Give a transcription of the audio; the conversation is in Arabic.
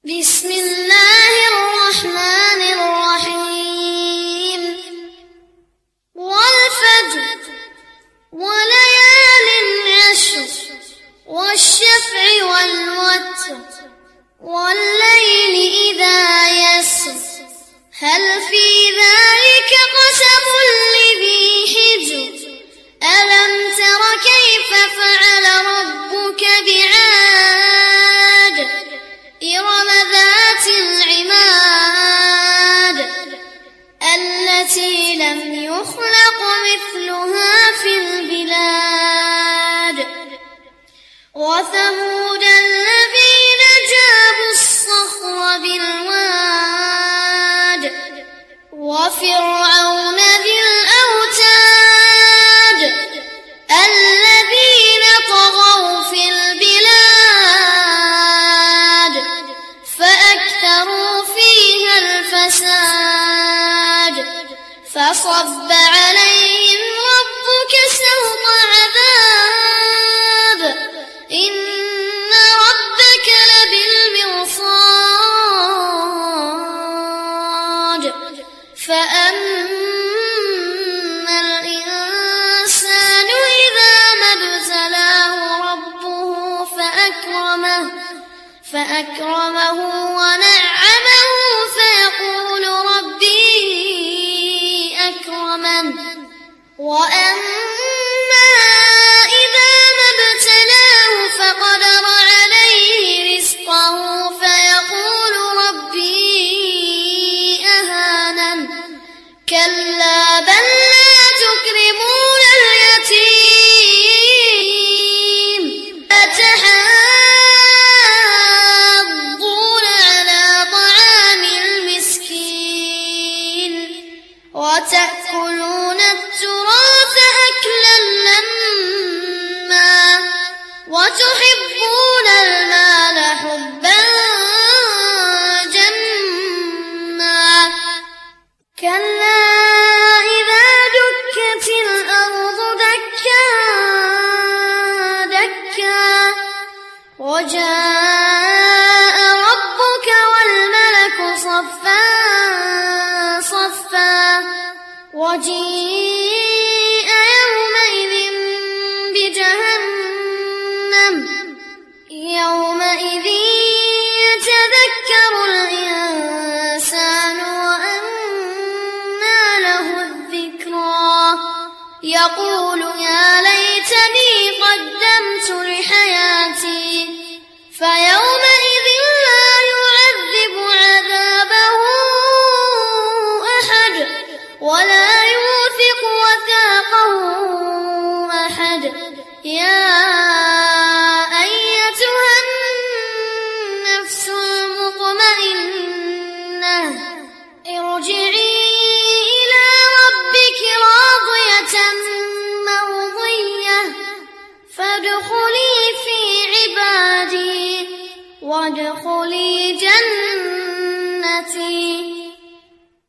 بسم الله الرحمن الرحيم والفجر وليال عشر والشفع والوتر والليل إذا يسر هل في ذلك قسم لذي حجر ألم تر كيف فعل ربك بعاد إرم ذات العماد التي لم يخلق مثلها في البلاد وثمود الذين جابوا الصخر بالواد وفرعون ذي الأوتاد الذين طغوا في البلاد فأكثروا فيها الفساد فصب عليهم ربك سوط عذاب إن ربك لبالمرصاد فأما الإنسان إذا ما ابتلاه ربه فأكرمه ونعمه فيقول ربي أكرمن وأما إذا ما ابتلاه فقدر عليه رزقه فيقول ربي أهانن كلا بل لا تكرمون اليتيم أتحاضون على طعام المسكين وتأكلون التراث أكلا لما وتحبون المال حبا جما كلا إذا دكت الأرض دكا دكا وجاء ربك والملك صفا صفا وجيء يومئذ بجهنم يومئذ يتذكر الإنسان وأنى له الذكرى يقول يا ليتني قدمت لحياتي فيومئذ لا يعذب عذابه أحد ولا يوثق وثاقه أحد يا أيتها النفس المطمئنة ارجعي إلى ربك راضية مرضية فادخلي في عبادي وادخلي جنتي